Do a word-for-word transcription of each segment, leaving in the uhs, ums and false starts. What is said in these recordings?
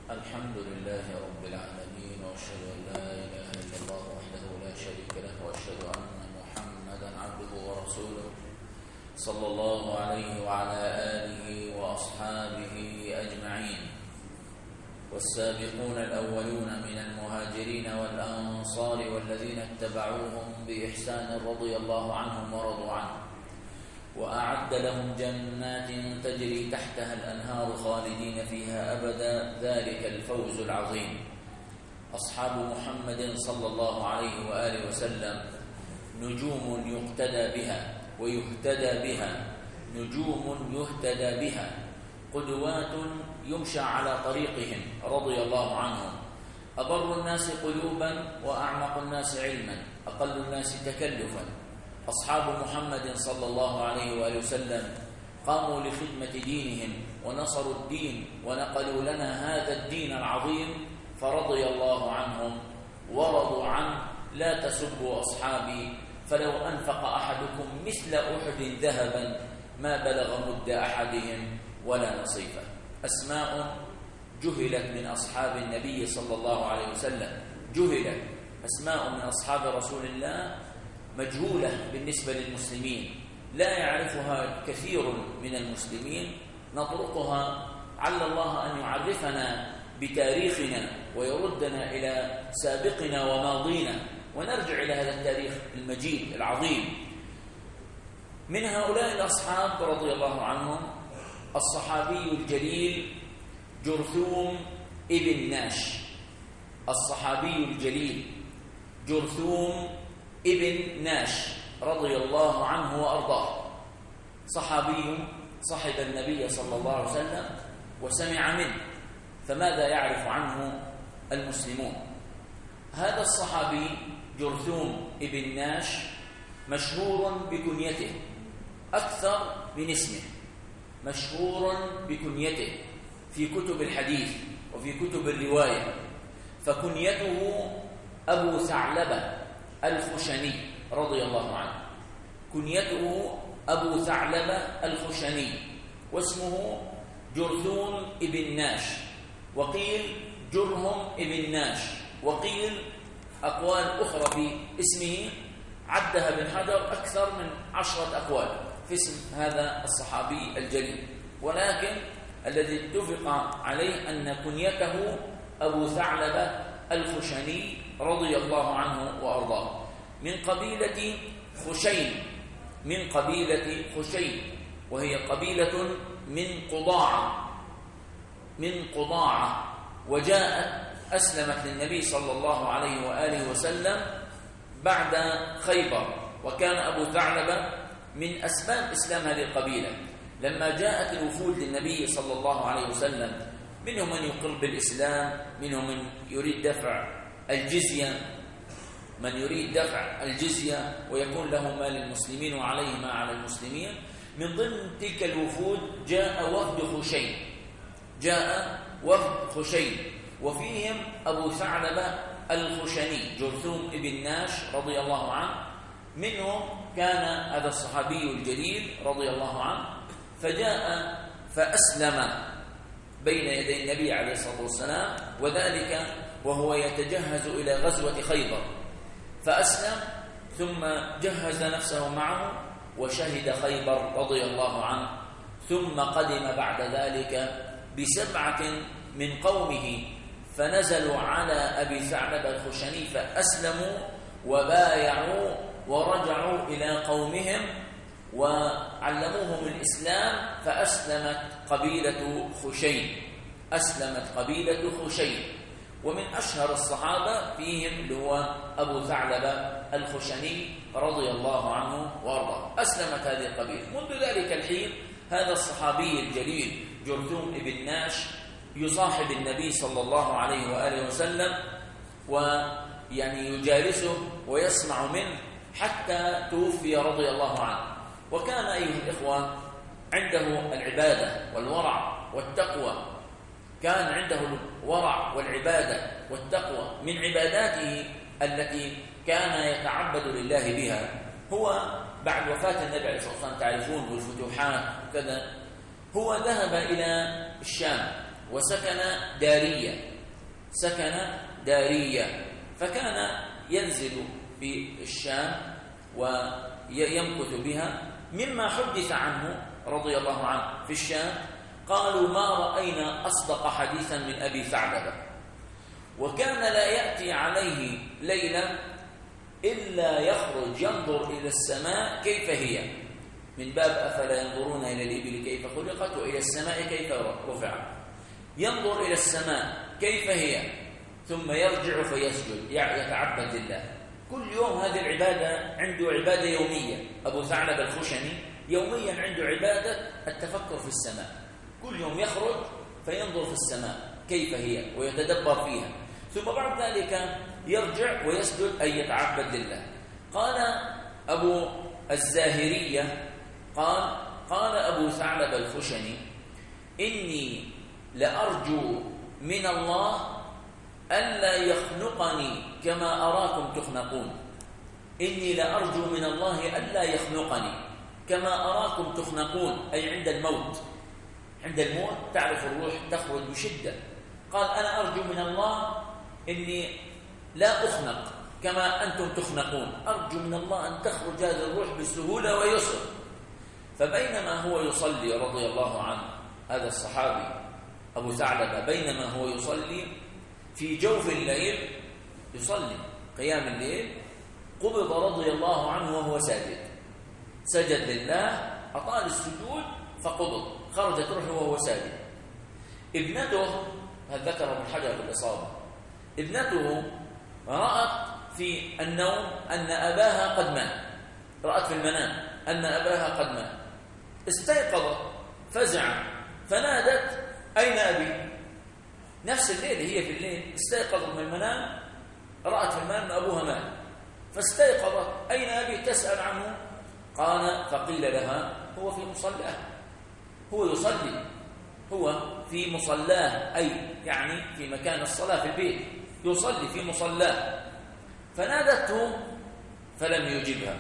الحمد لله رب العالمين، وأشهد أن لا إله إلا الله وحده لا شريك له، وأشهد أن محمدا عبده ورسوله صلى الله عليه وعلى آله وأصحابه أجمعين. والسابقون الأولون من المهاجرين والأنصار والذين اتبعوهم بإحسان رضي الله عنهم ورضوا عنه، وأعد لهم جنات تجري تحتها الأنهار خالدين فيها أبدا، ذلك الفوز العظيم. أصحاب محمد صلى الله عليه وآله وسلم نجوم يقتدى بها ويهتدى بها، نجوم يهتدى بها، قدوات يمشى على طريقهم رضي الله عنهم. أبر الناس قلوبا وأعمق الناس علما، أقل الناس تكلفا. أصحاب محمد صلى الله عليه وآله وسلم قاموا لخدمة دينهم ونصروا الدين ونقلوا لنا هذا الدين العظيم، فرضي الله عنهم ورضوا عنه. لا تسبوا أصحابي، فلو أنفق أحدكم مثل أحد ذهبا ما بلغ مد أحدهم ولا نصيفه. أسماء جهلت من أصحاب النبي صلى الله عليه وسلم، جهلت أسماء من أصحاب رسول الله مجهولة بالنسبة للمسلمين، لا يعرفها كثير من المسلمين. نطرقها عل الله أن يعرفنا بتاريخنا ويردنا إلى سابقنا وماضينا، ونرجع إلى هذا التاريخ المجيد العظيم. من هؤلاء الأصحاب رضي الله عنهم الصحابي الجليل جرثوم ابن ناش، الصحابي الجليل جرثوم ابن ناش رضي الله عنه وأرضاه، صحابي صحب النبي صلى الله عليه وسلم وسمع منه، فماذا يعرف عنه المسلمون؟ هذا الصحابي جرثوم ابن ناش مشهور بكنيته أكثر من اسمه، مشهور بكنيته في كتب الحديث وفي كتب الرواية، فكنيته أبو ثعلبة الخشني رضي الله عنه، كنيته أبو ثعلبة الخشني، واسمه جرثوم ابن ناش، وقيل جرهم ابن ناش، وقيل أقوال أخرى في اسمه عدها ابن حجر أكثر من عشرة أقوال في اسم هذا الصحابي الجليل، ولكن الذي اتفق عليه أن كنيته أبو ثعلبة الخشني رضي الله عنه وأرضاه، من قبيلة خشين، من قبيلة خشين، وهي قبيلة من قضاعة، من قضاعة، وجاءت أسلمت للنبي صلى الله عليه وآله وسلم بعد خيبر، وكان أبو ثعلبة من أسباب إسلام هذه القبيلة. لما جاءت الوفود للنبي صلى الله عليه وسلم، منهم من يقر بالإسلام، منهم من يريد دفع الجزية، من يريد دفع الجزية ويكون له ما للمسلمين وعليه ما على المسلمين. من ضمن تلك الوفود جاء وفد خشين، جاء وفد خشين، وفيهم أبو ثعلبة الخشني جرثوم ابن ناش رضي الله عنه. منهم كان هذا الصحابي الجليل رضي الله عنه، فجاء فأسلم بين يدي النبي عليه الصلاة والسلام، وذلك وهو يتجهز إلى غزوة خيبر، فأسلم ثم جهز نفسه معه وشهد خيبر رضي الله عنه، ثم قدم بعد ذلك بسبعة من قومه فنزلوا على أبي ثعلبة الخشني فأسلموا وبايعوا ورجعوا إلى قومهم وعلموهم الإسلام، فأسلمت قبيلة خشين، أسلمت قبيلة خشين. ومن أشهر الصحابة فيهم اللي هو أبو ثعلبة الخشني رضي الله عنه وارضاه، أسلمت هذه القبيلة. منذ ذلك الحين هذا الصحابي الجليل جرثوم ابن ناش يصاحب النبي صلى الله عليه وآله وسلم، ويعني يجالسه ويسمع منه حتى توفي رضي الله عنه. وكان أيها الإخوة عنده العبادة والورع والتقوى، كان عنده الورع والعبادة والتقوى. من عباداته التي كان يتعبد لله بها هو بعد وفاة النبي عليه الصلاة والسلام، تعرفون والفتوحات وكذا، هو ذهب إلى الشام وسكن دارية سكن دارية فكان ينزل في الشام ويمكث بها. مما حدث عنه رضي الله عنه في الشام قالوا ما رأينا أصدق حديثا من أبي ثعلبة، وكان لا يأتي عليه ليلة إلا يخرج ينظر إلى السماء كيف هي، من باب أفلا ينظرون إلى الإبل كيف خلقت وإلى السماء كيف رفعت، ينظر إلى السماء كيف هي ثم يرجع فيسجد يتعبد لله كل يوم. هذه العبادة عنده عبادة يومية. أبو ثعلبة الخشني يوميا عنده عبادة التفكر في السماء، كل يوم يخرج فينظر في السماء كيف هي ويتدبر فيها، ثم بعد ذلك يرجع ويسجد أي يتعبد لله. قال أبو الزاهرية قال قال أبو ثعلبة الخشني إني لأرجو من الله ألا يخنقني كما أراكم تخنقون. إني لأرجو من الله ألا يخنقني كما أراكم تخنقون، أي عند الموت. عند الموت تعرف الروح تخرج بشدة. قال أنا أرجو من الله إني لا أخنق كما أنتم تخنقون، أرجو من الله أن تخرج هذه الروح بسهولة ويسر. فبينما هو يصلي رضي الله عنه هذا الصحابي أبو ثعلبة، بينما هو يصلي في جوف الليل يصلي قيام الليل، قبض رضي الله عنه وهو ساجد، سجد لله أطال السجود فقبض، خرجت روحه وهو ساجد. ابنته، هذا ذكر ابن حجر في الإصابة، ابنته رأت في النوم أن أباها قد مات، رأت في المنام أن أباها قد مات، استيقظت فزعت فنادت أين أبي؟ نفس الليل، هي في الليل استيقظت من المنام، رأت في المنام أن أبوها مات، فاستيقظت أين أبي؟ تسأل عنه. قال فقيل لها هو في مصلاه، هو يصلي، هو في مصلاه، أي يعني في مكان الصلاة في البيت، يصلي في مصلاه. فنادته فلم يجبها،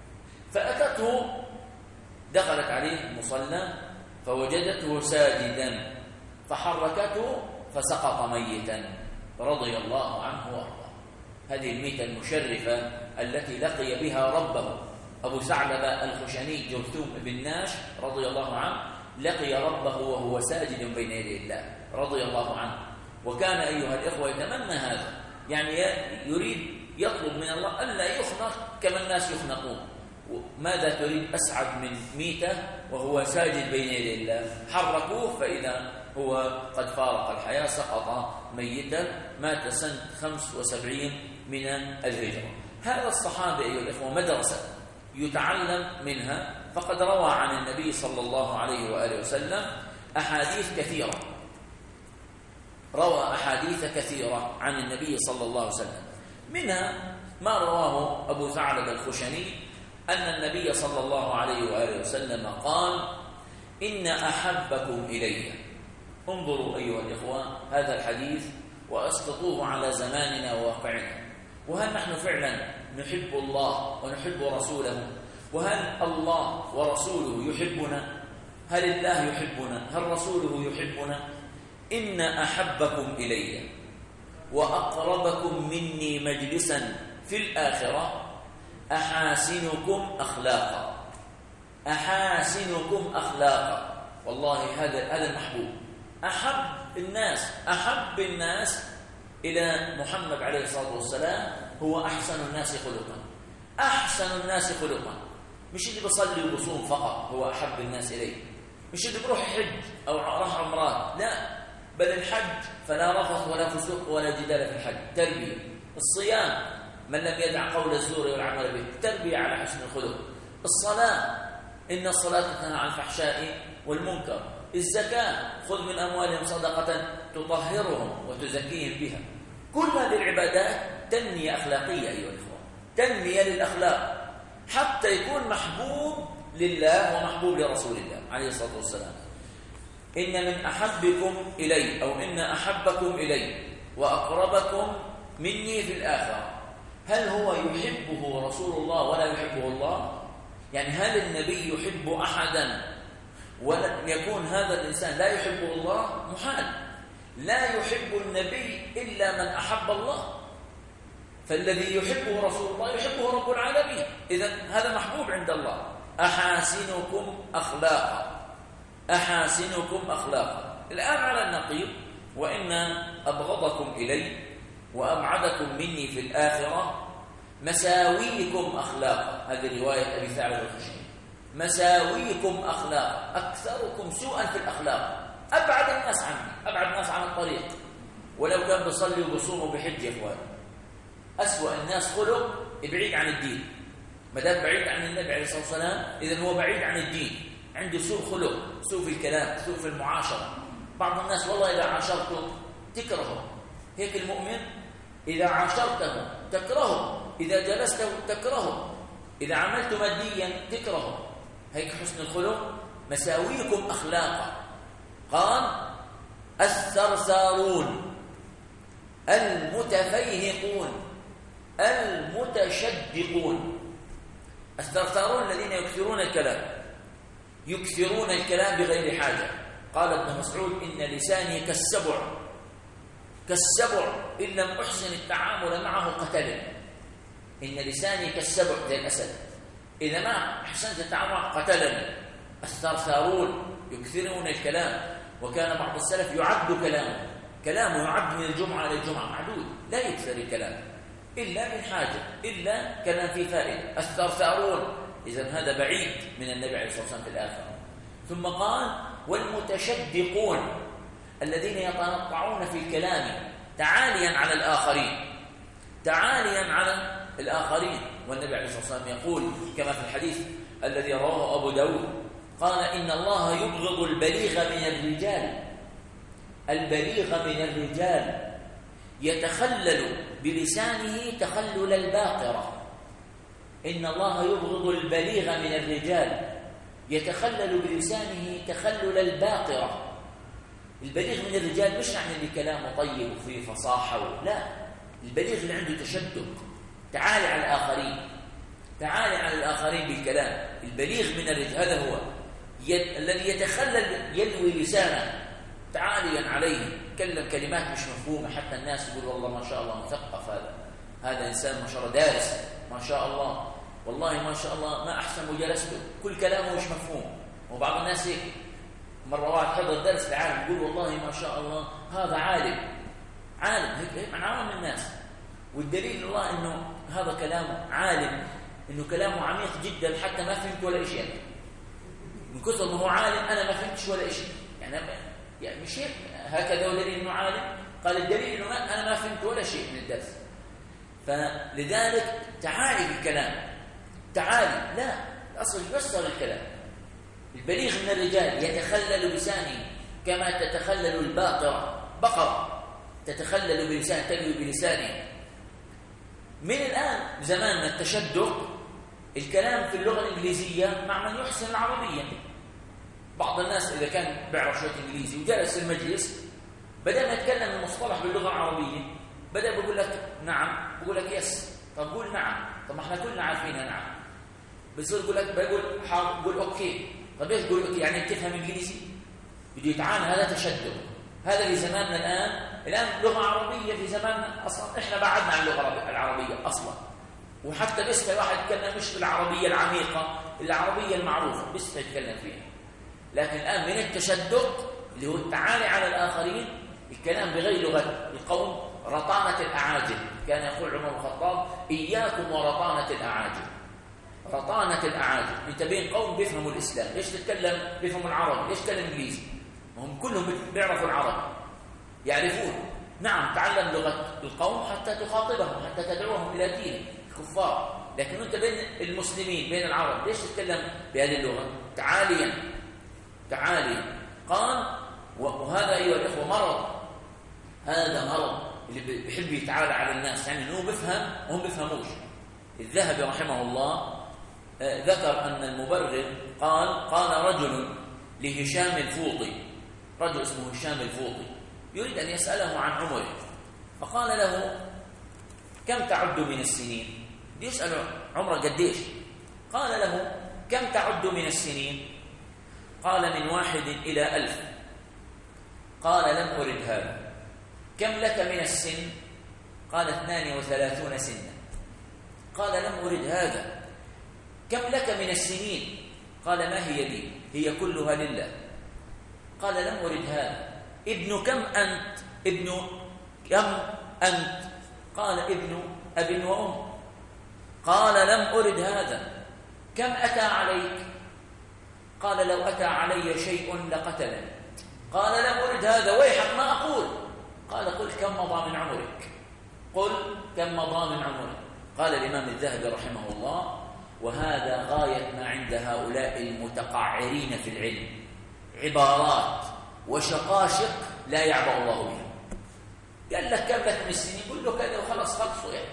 فأتته دخلت عليه المصلى فوجدته ساجدا فحركته فسقط ميتا رضي الله عنه وارضاه. هذه الميتة المشرفة التي لقي بها ربه أبو ثعلبة الخشني جرثوم بن ناش رضي الله عنه، لقي ربه وهو ساجد بين يدي الله رضي الله عنه. وكان أيها الإخوة يتمنى هذا، يعني يريد يطلب من الله ألا يخنق كما الناس يخنقون. ماذا تريد أسعد من ميتة وهو ساجد بين يدي الله؟ حركوه فإذا هو قد فارق الحياة، سقط ميتا، مات سنة خمس وسبعين من الهجرة. هذا الصحابي أيها الإخوة مدرسة يتعلم منها، فقد روى عن النبي صلى الله عليه وآله وسلم أحاديث كثيرة، روى أحاديث كثيرة عن النبي صلى الله عليه وسلم. منها ما رواه أبو ثعلبة الخشني أن النبي صلى الله عليه وآله وسلم قال إن أحبكم إلي. انظروا أيها الإخوة هذا الحديث وأسقطوه على زماننا وواقعنا. وهل نحن فعلا نحب الله ونحب رسوله؟ وهل الله ورسوله يحبنا؟ هل الله يحبنا؟ هل رسوله يحبنا؟ إن أحبكم إلي وأقربكم مني مجلسا في الآخرة أحاسنكم أخلاقا. أحاسنكم أخلاقا، والله هذا هذا المحبوب. أحب الناس أحب الناس إلى محمد عليه الصلاة والسلام هو أحسن الناس خلقا. أحسن الناس خلقا، مش اللي بيصلي وبصوم فقط هو أحب الناس إليه، مش اللي بيروح حج أو راح عمرات، لا، بل الحج فلا رفث ولا فسوق ولا جدال في الحج، تربية. الصيام من لم يدع قول الزور والعمل به، تربية على حسن الخلق. الصلاة إن الصلاة تنهى عن الفحشاء والمنكر. الزكاة خذ من أموالهم صدقة تطهرهم وتزكيهم بها. كل هذه العبادات تنمية أخلاقية أيها الإخوة، تنمية للأخلاق حتى يكون محبوب لله ومحبوب لرسول الله عليه الصلاة والسلام. إن من أحبكم إلي أو إن أحبكم إلي وأقربكم مني في الآخرة. هل هو يحبه رسول الله ولا يحبه الله؟ يعني هل النبي يحب أحدا ولم يكون هذا الإنسان لا يحبه الله؟ محال. لا يحب النبي إلا من أحب الله، فالذي يحبه رسول الله يحبه رب العالمين، إذن هذا محبوب عند الله. أحاسنكم أخلاقا، أحاسنكم أخلاقا. الآن على النقيض: وإن أبغضكم إلي وأبعدكم مني في الآخرة مساويكم أخلاقا. هذه رواية أبي ثعلب الخشني. مساويكم أخلاقا، أكثركم سوءا في الأخلاق، أبعد الناس عني، أبعد الناس عن الطريق. ولو كان بيصلي وبصوم وبحج يا إخوان، أسوأ الناس خلق بعيد عن الدين. ما دام بعيد عن النبي عليه الصلاة والسلام إذن هو بعيد عن الدين، عنده سوء خلق، سوء في الكلام، سوء في المعاشرة. بعض الناس والله إذا عاشرته تكرهه، هيك المؤمن إذا عاشرته تكرهه، إذا جلسته تكرهه، إذا عملت ماديا تكرهه. هيك حسن الخلق. مساويكم أخلاقا. قال: الثرثارون المتفيهقون المتشدقون. الثرثارون الذين يكثرون الكلام، يكثرون الكلام بغير حاجة. قال ابن مسعود: إن لساني كالسبع، كالسبع إن لم أحسن التعامل معه قتلني. إن لساني كالسبع زي الأسد، إذا ما أحسنت التعامل قتلني. الثرثارون يكثرون الكلام. وكان بعض السلف يعد كلامه، كلامه يعد من الجمعة إلى الجمعة معدود، لا يكثر الكلام إلا من حاجة، إلا كلام فيه فائدة. الثرثارون، إذن هذا بعيد من النبي عليه الصلاة والسلام في الآخرة. ثم قال: والمتشدقون الذين يتنطعون في الكلام تعاليا على الآخرين، تعاليا على الآخرين. والنبي عليه الصلاة والسلام يقول كما في الحديث الذي رواه أبو داود، قال: إن الله يبغض البليغ من الرجال، البليغ من الرجال يتخلل بلسانه تخلل الباقرة. إن الله يبغض البليغ من الرجال يتخلل بلسانه تخلل الباقرة. البليغ من الرجال مش يعني اللي كلامه طيب وفيه فصاحة، لا، البليغ اللي عنده تشدق، تعالي على الآخرين، تعالي على الآخرين بالكلام. البليغ من الرجال هذا هو يد... الذي يتخلل، يلوي لسانه تعاليا عليه، كلم كلمات مش مفهومة حتى الناس يقول والله ما شاء الله مثقف، هذا هذا إنسان ما شاء الله دارس، ما شاء الله، والله ما شاء الله ما أحسن مجالسته، كل كلامه مش مفهوم. وبعض الناس هيك، مرة واحد حضر درس العالم يقول والله ما شاء الله هذا عالم، عالم هيك هيك من عوام الناس. والدليل الله إنه هذا كلامه عالم، إنه كلامه عميق جدا حتى ما فهمت ولا شيء. من كثر ما هو عالم أنا ما فهمتش ولا شيء، يعني يعني مش هيك هكذا ودليل إنه عالم. قال الدليل إنه ما أنا ما فهمت ولا شيء من الدرس. فلذلك تعالي بالكلام، تعالي، لا، الأصل يفسر الكلام. البليغ من الرجال يتخلل لسانه كما تتخلل الباقرة، بقرة تتخلل بلسانه، تلوي بلسانه. من الآن زماننا التشدق، الكلام في اللغة الإنجليزية مع من يحسن العربية. بعض الناس إذا كان بيعرف شوية إنجليزي وجلس في المجلس، بدل ما يتكلم المصطلح باللغة العربية بدل بقول لك نعم، بقول لك يس، طب قول نعم، طب ما احنا كلنا عارفينها نعم. بيصير يقول لك بقول حاضر، بقول اوكي، طب ايش تقول اوكي؟ يعني بتفهم انجليزي؟ بده يتعامل، هذا تشدد. هذا في زماننا الان، الان لغه عربيه في زماننا اصلا احنا بعدنا عن اللغه العربيه اصلا. وحتى بس واحد يتكلم مش بالعربيه العميقه، العربيه المعروفه بس يتكلم فيها. لكن الان من التشدد اللي هو التعالي على الاخرين، الكلام بغير لغه القوم، رطانه الاعاجم. كان يقول عمر بن الخطاب: اياكم ورطانه الاعاجم. رطانه الاعاجم، انت بين قوم بيفهموا الاسلام، ليش تتكلم بيفهموا العربي؟ ليش تتكلم انجليزي؟ هم كلهم بيعرفوا العربي، يعرفون. نعم، تعلم لغه القوم حتى تخاطبهم، حتى تدعوهم الى دين الكفار. لكن انت بين المسلمين، بين العرب، ليش تتكلم بهذه اللغه؟ تعاليا تعاليا. قال: وهذا ايها الاخوه مرض، هذا مرض اللي بيحب يتعالى على الناس، يعني انه بيفهم وهم بيفهموش. الذهبي رحمه الله ذكر ان المبرر قال: قال رجل لهشام الفوطي، رجل اسمه هشام الفوطي يريد ان يساله عن عمره، فقال له: كم تعد من السنين؟ يسأل عمره قديش؟ قال له: كم تعد من السنين؟ قال: من واحد إلى ألف. قال: لم أرد هذا، كم لك من السن؟ قال اثنان وثلاثون سنة. قال لم أرد هذا. كم لك من السنين؟ قال ما هي لي؟ هي كلها لله. قال لم أرد هذا. ابن كم أنت؟ ابن كم أنت؟ قال ابن أب وأم. قال لم أرد هذا. كم أتى عليك؟ قال لو أتى علي شيء لقتلني. قال لم أرد هذا. ويحك ما أقول؟ قال قل كم مضى من عمرك؟ قل كم مضى من عمرك؟ قال الإمام الذهبي رحمه الله: وهذا غاية ما عند هؤلاء المتقعرين في العلم، عبارات وشقاشق لا يعبأ الله بها. قال لك كم لك من السنين؟ قل له كذا وخلص، خلصوا يعني.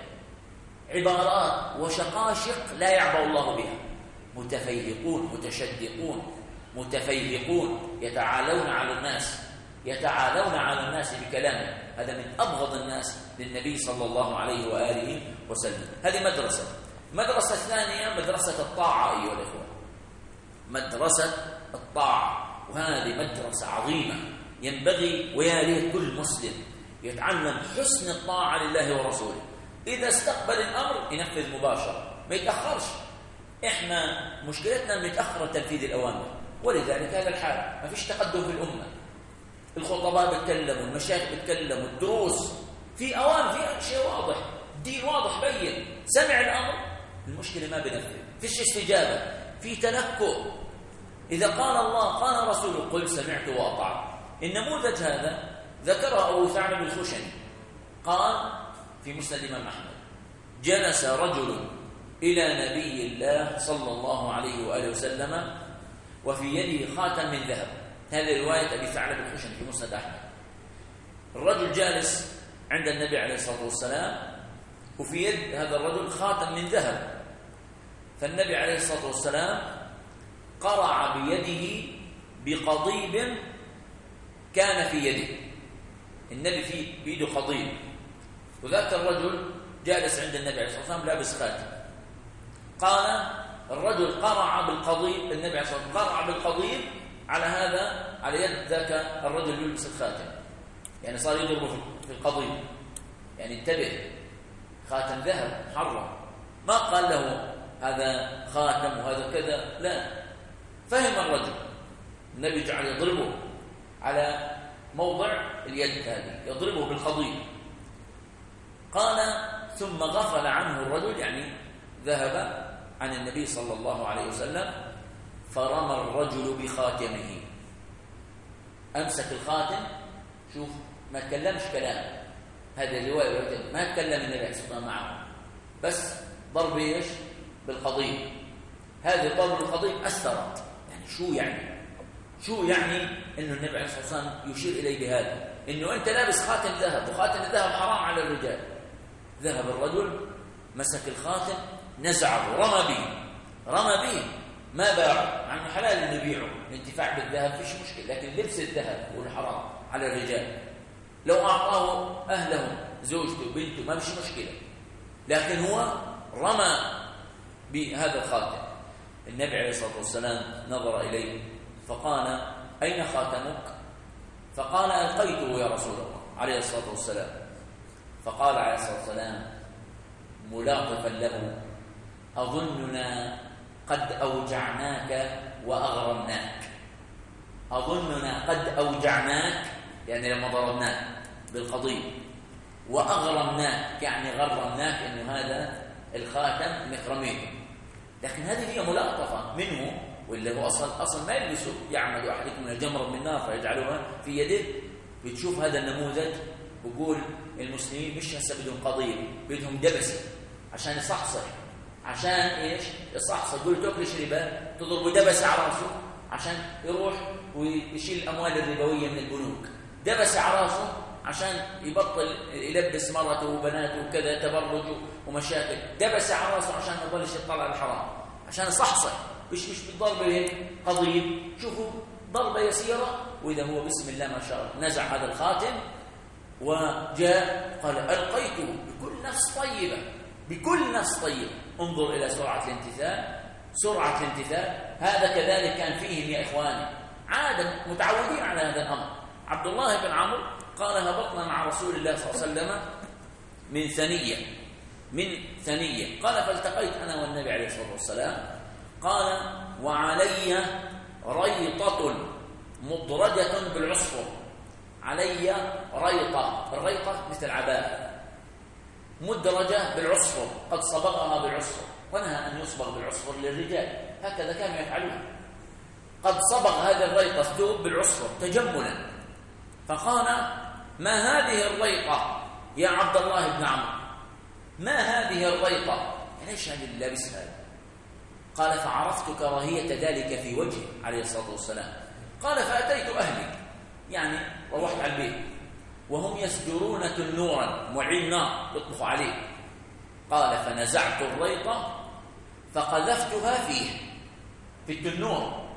عبارات وشقاشق لا يعبأ الله بها. متفيهقون متشدقون متفيهقون يتعالون على الناس يتعالون على الناس بكلامه. هذا من أبغض الناس للنبي صلى الله عليه وآله وسلم. هذه مدرسة. مدرسة الثانية مدرسة الطاعة أيها الإخوة، مدرسة الطاعة، وهذه مدرسة عظيمة ينبغي ويا ريت كل مسلم يتعلم حسن الطاعة لله ورسوله. إذا استقبل الأمر ينفذ مباشرة، ما يتأخرش. إحنا مشكلتنا متأخر تنفيذ الأوامر، ولذلك هذا الحال، ما فيش تقدم في الأمة. الخطباء بيتكلموا، المشايخ بيتكلموا، الدروس في أوامر، في شيء واضح، دين واضح بين، سمع الأمر، المشكلة ما بنفذ، فيش استجابة، في تنكؤ. إذا قال الله قال رسوله قل سمعت وأطعت. النموذج هذا ذكره أبو ثعلب الخشني، قال في مسند الإمام أحمد: جلس رجل إلى نبي الله صلى الله عليه وآله وسلم وفي يده خاتم من ذهب. هذه رواية أبي ثعلب الخشني في مسند أحمد. الرجل جالس عند النبي عليه الصلاة والسلام وفي يد هذا الرجل خاتم من ذهب، فالنبي عليه الصلاة والسلام قرع بيده بقضيب كان في يده. النبي في بيده قضيب، وذاك الرجل جالس عند النبي عليه الصلاة والسلام لابس خاتم. قال الرجل قرع بالقضيب، النبي عليه الصلاة والسلام قرع بالقضيب على هذا، على يد ذاك الرجل يلبس الخاتم، يعني صار يضربه في القضيب. يعني انتبه، خاتم ذهب محرم، ما قال له هذا خاتم وهذا كذا، لا، فهم الرجل. النبي جعل يضربه على موضع اليد هذه، يضربه بالقضيب. قال ثم غفل عنه الرجل، يعني ذهب عن النبي صلى الله عليه وسلم، فرمى الرجل بخاتمه. أمسك الخاتم، شوف ما تكلمش كلام، هذه الرواية ما تكلم النبي عليه الصلاة والسلام معه، بس ضرب ايش؟ بالقضيب. هذه ضرب القضيب أثرت، يعني شو يعني؟ شو يعني إنه النبي عليه الصلاة والسلام يشير إليه بهذا؟ إنه أنت لابس خاتم ذهب، وخاتم الذهب حرام على الرجال. ذهب الرجل مسك الخاتم نزعه، رمى به رمى به ما باعه، مع انه حلال انه يبيعه، الانتفاع بالذهب فيش مشكله، لكن لبس الذهب هو الحرام على الرجال. لو اعطاه اهله زوجته بنته ما فيش مشكله، لكن هو رمى بهذا الخاتم. النبي عليه الصلاه والسلام نظر اليه فقال: اين خاتمك؟ فقال: القيته يا رسول الله عليه الصلاه والسلام. فقال عليه الصلاه والسلام ملاطفا له: اظننا قد أوجعناك وأغرمناك. أظننا قد أوجعناك يعني لما ضربناك بالقضيب، وأغرمناك يعني غرمناك إنه هذا الخاتم مكرميته. لكن هذه هي ملاطفة منه، واللي هو أصلا أصلا ما يلبسه، يعمل أحدكم من الجمر من نار فيجعلوها في يده. بتشوف هذا النموذج بقول المسلمين مش هسه بدهم قضيب، بدهم دبسة عشان يصحصح، عشان ايش؟ يصحصح. يقول تاكلش ربا، تضرب دبسه على راسه عشان يروح ويشيل الاموال الربويه من البنوك. دبسه على راسه عشان يبطل يلبس مرته وبناته وكذا تبرج ومشاكل. دبسه على راسه عشان ما يضلش يطلع الحرام، عشان يصحصح، مش مش بالضربه هيك قضيب. شوفوا ضربه يسيره، واذا هو بسم الله ما شاء الله نزع هذا الخاتم وجاء قال: القيته بكل نفس طيبه، بكل نفس طيبه. انظر إلى سرعة الامتثال، سرعة الامتثال. هذا كذلك كان فيهم يا إخواني، عادة متعودين على هذا الأمر. عبد الله بن عمرو قال: هبطنا مع رسول الله صلى الله عليه وسلم من ثنية من ثنية قال فالتقيت أنا والنبي عليه الصلاة والسلام قال وعلي ريطة مدرجة بالعصفر علي ريطة الريطة مثل عباءة مدرجة بالعصفر قد صبغها بالعصفر ونهى أن يصبغ بالعصفر للرجال هكذا كانوا يفعلون قد صبغ هذه الريطة الثوب بالعصفر تجملا فقال ما هذه الريطة يا عبد الله بن عمرو ما هذه الريطة ليش هذه اللبس هذا قال فعرفت كراهية ذلك في وجهه عليه الصلاة والسلام قال فأتيت أهلي يعني روحت على البيت وهم يسجرون تنورا مولعين نار يطبخوا عليه قال فنزعت الريطة فقذفتها فيه في التنور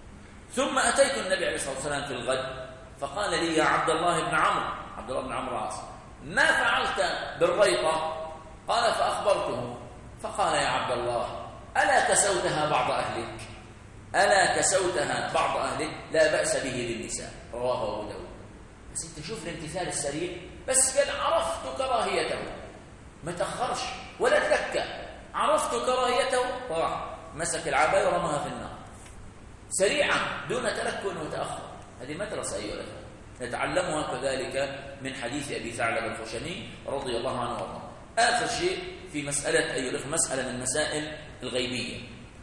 ثم أتيت النبي عليه الصلاة والسلام في الغد فقال لي يا عبد الله بن عمرو عبد الله بن عمرو عاص ما فعلت بالريطة قال فأخبرته فقال يا عبد الله ألا كسوتها بعض أهلك ألا كسوتها بعض أهلك لا بأس به للنساء رواه أبو داود بس انت شوف الامتثال السريع بس قال عرفت كراهيته ما تأخرش ولا تلكى عرفت كراهيته راح مسك العباية ورماها في النار سريعا دون تلكن وتأخر هذه مدرسة أيها الأخوة نتعلمها كذلك من حديث أبي ثعلب الخشني رضي الله عنه وارضاه آخر شيء في مسألة أيها الأخوة مسألة من المسائل الغيبية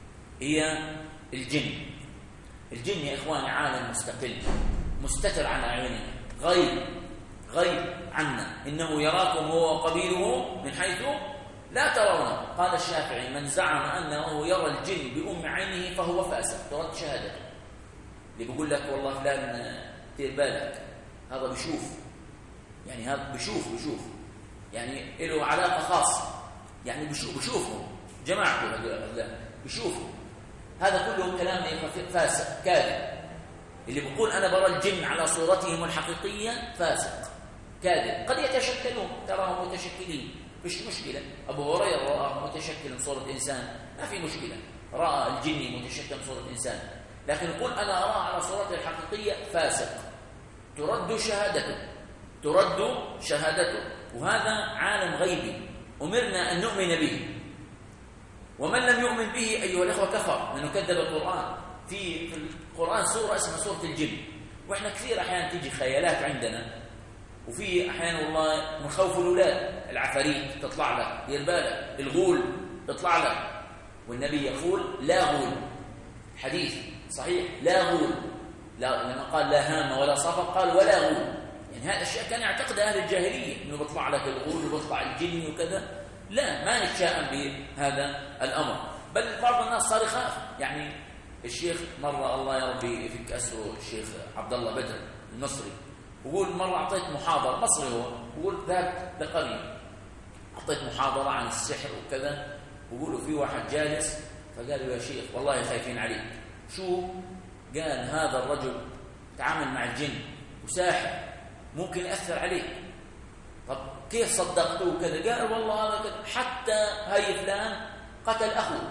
هي الجن الجن يا إخواني عالم مستقل مستتر عن أعيننا غيب غيب عنا إنه يراكم هو وقبيله من حيث لا ترونه قال الشافعي من زعم أنه يرى الجن بأم عينه فهو فاسق ترد شهادته اللي بيقول لك والله فلان دير بالك هذا بيشوف يعني هذا بيشوف بيشوف يعني له علاقة خاصة يعني بيشوف بيشوفه جماعته هذول بيشوفوا هذا كله كلام فاسق كاذب اللي بيقول أنا برى الجن على صورتهم الحقيقية فاسق كاذب قد يتشكلون تراهم متشكلين مش مشكلة أبو هريرة رأى متشكل صورة إنسان ما في مشكلة رأى الجن متشكل صورة إنسان لكن يقول أنا أراه على صورته الحقيقية فاسق ترد شهادته ترد شهادته وهذا عالم غيبي أمرنا أن نؤمن به ومن لم يؤمن به أيها الأخوة كفر لأنه كذب القرآن في في القرآن سورة اسمها سورة الجن وإحنا كثير أحيانا تيجي خيالات عندنا وفي أحيانا والله من خوف الأولاد العفاريت تطلع لك دير بالك الغول تطلع لك والنبي يقول لا غول حديث صحيح لا غول لا لما قال لا هام ولا صفر قال ولا غول يعني هذا الشيء كان يعتقد أهل الجاهلية إنه بيطلع لك الغول وبيطلع الجن وكذا لا ما نتشائم بهذا الأمر بل بعض الناس صار يخاف يعني الشيخ مرة الله يربي يفك أسره الشيخ عبد الله بدر المصري وقول مرة أعطيت محاضرة مصري هو وقول ذاك لقريب أعطيت محاضرة عن السحر وكذا وقولوا في واحد جالس فقالوا يا شيخ والله خايفين عليك شو قال هذا الرجل تعامل مع الجن وساحر ممكن يأثر عليك طب كيف صدقته وكذا قال والله هذا كذا حتى هاي فلان قتل أخوه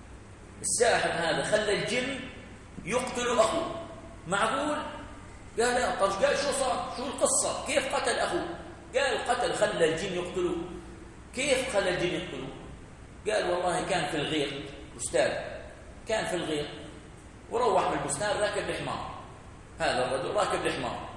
الساحر هذا خلى الجن يقتل أخوه معقول قال لا طب قال شو صار شو القصة كيف قتل أخوه قال قتل خلى الجن يقتلوه كيف خلى الجن يقتلوه قال والله كان في الغيط أستاذ كان في الغيط وروح من البستان راكب الحمار هذا الرجل راكب الحمار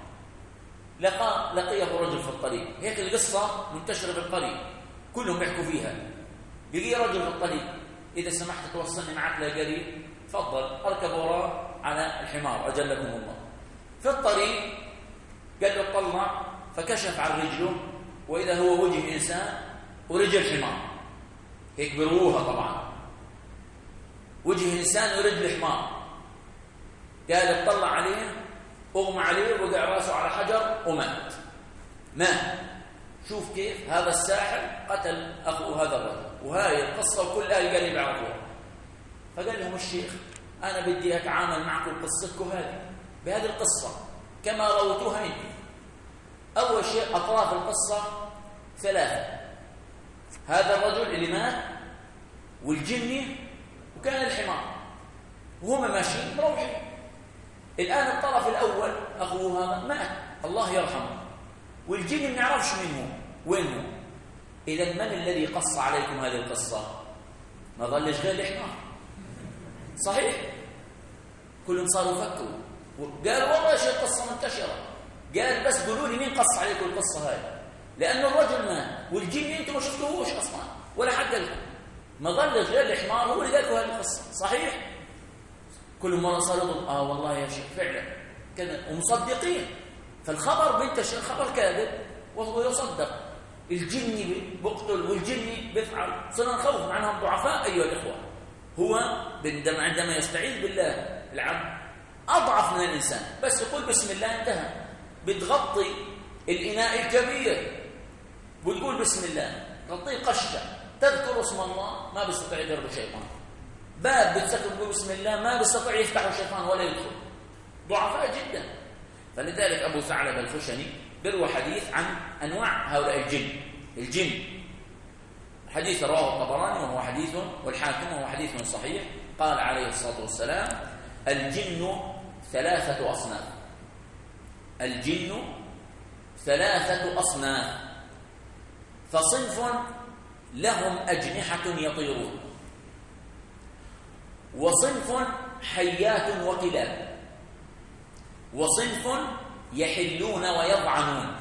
لقى لقيه رجل في الطريق هيك القصة منتشرة في القرية كلهم يحكوا فيها لقي رجل في الطريق إذا سمحت توصلني معك لقريب تفضل أركب وراه على الحمار أجلكم الله في الطريق قال له طلع فكشف عن رجله وإذا هو وجه إنسان ورجل حمار هيك بروها طبعا وجه إنسان ورجل حمار قال اطلع عليه اغمى عليه وقع راسه على حجر ومات مات شوف كيف هذا الساحر قتل أخوه هذا الرجل وهاي القصة وكل أهل قال يبعثوها فقال لهم الشيخ أنا بدي أتعامل معكم قصتكم هذه بهذه القصة كما رويتوها أنتم أول شيء أطراف القصة ثلاثة هذا الرجل اللي مات والجني وكان الحمار وهم ماشيين مروحين الآن الطرف الأول أخوه هذا مات الله يرحمه والجن ما نعرفش منه وينه. إذا من الذي قص عليكم هذه القصة؟ ما ظلش غير الحمار. صحيح؟ كلهم صاروا يفكروا قال والله شيء قصة منتشرة. قال بس قولوا لي مين قص عليكم القصة هاي، لأن الرجل مات والجن أنتم ما شفتوهوش أصلا ولا حد لكم. ما ظلش غير الحمار هو اللي قال لكم هذه القصة. صحيح؟ كل مرة صاروا آه والله يا شيخ فعلا كذا ومصدقين. فالخبر بنتشر، الخبر كاذب ويصدق. الجن بقتل والجن بيفعل. صرنا نخوف عنهم ضعفاء أيها الإخوة. هو عندما يستعيذ بالله العبد أضعف من الإنسان، بس يقول بسم الله انتهى. بتغطي الإناء الكبير وتقول بسم الله، تغطيه قشة، تذكر اسم الله ما بيستطيع يضرب الشيطان. باب بتسكر تقول بسم الله ما بيستطيع يفتح الشيطان ولا يدخل. ضعفاء جدا. فلذلك أبو ثعلب الخشني بروى حديث عن أنواع هؤلاء الجن. الجن حديث رواه الطبراني وهو حديث والحاكم وهو حديث صحيح. قال عليه الصلاة والسلام الجن ثلاثة أصناف. الجن ثلاثة أصناف، فصنف لهم أجنحة يطيرون، وصنف حيات وكلاب، وصنف يحلون ويضعنون.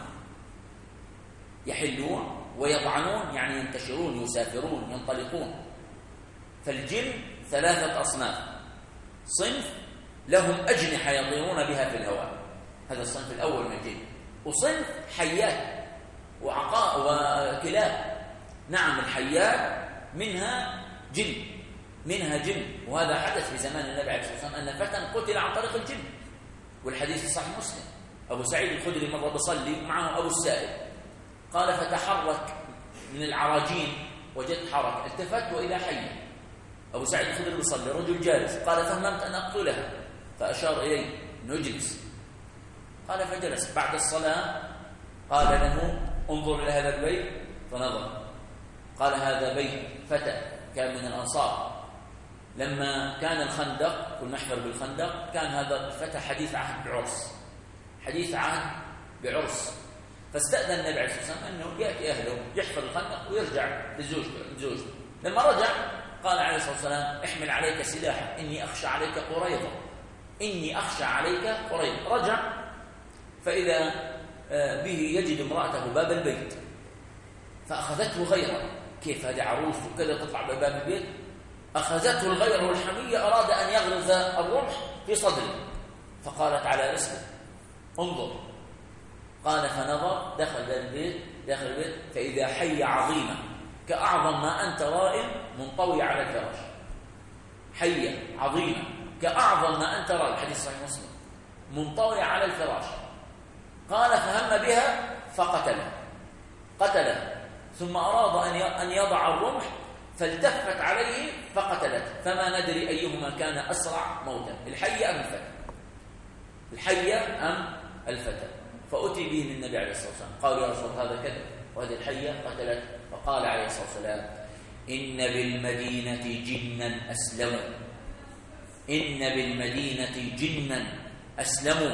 يحلون ويضعنون يعني ينتشرون، يسافرون، ينطلقون. فالجن ثلاثة أصناف، صنف لهم أجنحة يطيرون بها في الهواء، هذا الصنف الأول من الجن. وصنف حيات وعقاء وكلاب. نعم الحيات منها جن، منها جن. وهذا حدث في زمان النبي عليه الصلاة والسلام أن فتى قتل عن طريق الجن، والحديث في صحيح مسلم. أبو سعيد الخدري مرة بصلي معه أبو السائب، قال فتحرك من العراجين وجدت حركة، التفت وإلى حية. أبو سعيد الخدري بصلي، رجل جالس، قال فهممت أن أقتلها، فأشار إليه أنه اجلس. قال فجلس. بعد الصلاة قال له انظر إلى هذا البيت، فنظر. قال هذا بيت فتى كان من الأنصار. لما كان الخندق والمحفر بالخندق كان هذا الفتى حديث عهد بعرس، حديث عهد بعرس. فاستأذن النبي عليه الصلاة والسلام أنه يأتي أهله يحفر الخندق ويرجع لزوجته. لما رجع قال عليه الصلاة والسلام احمل عليك سلاحك إني أخشى عليك قريظة، إني أخشى عليك قريظة. رجع فإذا به يجد امرأته باب البيت، فأخذته غيرة، كيف هذه عروس وكذا تطلع بباب البيت. أخذته الغيرة والحمية، أراد أن يغرز الرمح في صدره، فقالت على رسله انظر. قال فنظر، دخل البيت داخل البيت فإذا حية عظيمة كأعظم ما أنت رائم منطوية على الفراش. حية عظيمة كأعظم ما أنت رائم، حديث صحيح مسلم، منطوية على الفراش. قال فهم بها فقتلها، قتلها ثم أراد أن يضع الرمح فالتفت عليه فقتلته. فما ندري أيهما كان أسرع موتا، الحية أم الفتى، الحية أم الفتى. فأتي به من النبي عليه الصلاة والسلام، قالوا يا رسول هذا كذا وهذه الحية قتلت. فقال عليه الصلاة والسلام إن بالمدينة جنا أسلموا، إن بالمدينة جنا أسلموا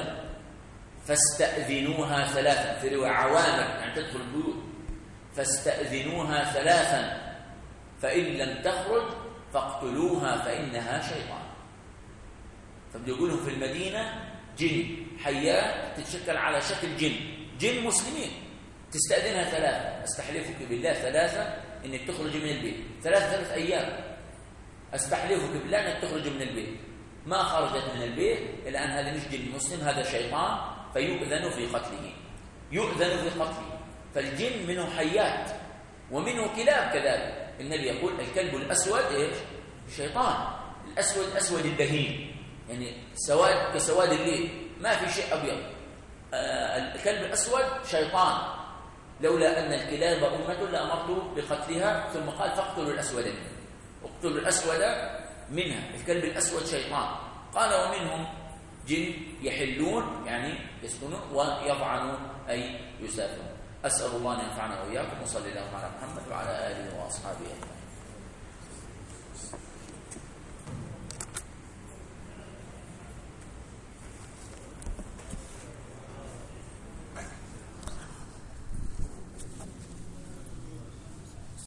فاستأذنوها ثلاثا، في رواية عوامر يعني تدخل البيوت، فاستأذنوها ثلاثا فإن لم تخرج فاقتلوها فإنها شيطان. فبدو يقولهم في المدينة جن، حيات تتشكل على شكل جن، جن مسلمين. تستأذنها ثلاثة، استحلفك بالله ثلاثة إنك تخرج من البيت، ثلاثة ثلاث أيام استحلفك بالله إنك تخرج من البيت. ما خرجت من البيت الآن هذا مش جن مسلم، هذا شيطان، فيؤذن في قتله، يؤذن في قتله. فالجن منه حيات ومنه كلاب كذلك. النبي يقول الكلب الأسود إيش؟ شيطان. الأسود أسود الدهين، يعني سواد كسواد الليل، ما في شيء أبيض. آه الكلب الأسود شيطان، لولا أن الكلاب أمة لأمرت بقتلها. ثم قال فاقتلوا الأسود منها، اقتلوا الأسود منها. الكلب الأسود شيطان. قال ومنهم جن يحلون يعني يسكنون، ويضعنون أي يسافرون. أسأل الله أن ينفعنا وإياكم، وصلى الله على محمد وعلى آله وأصحابه أجمعين.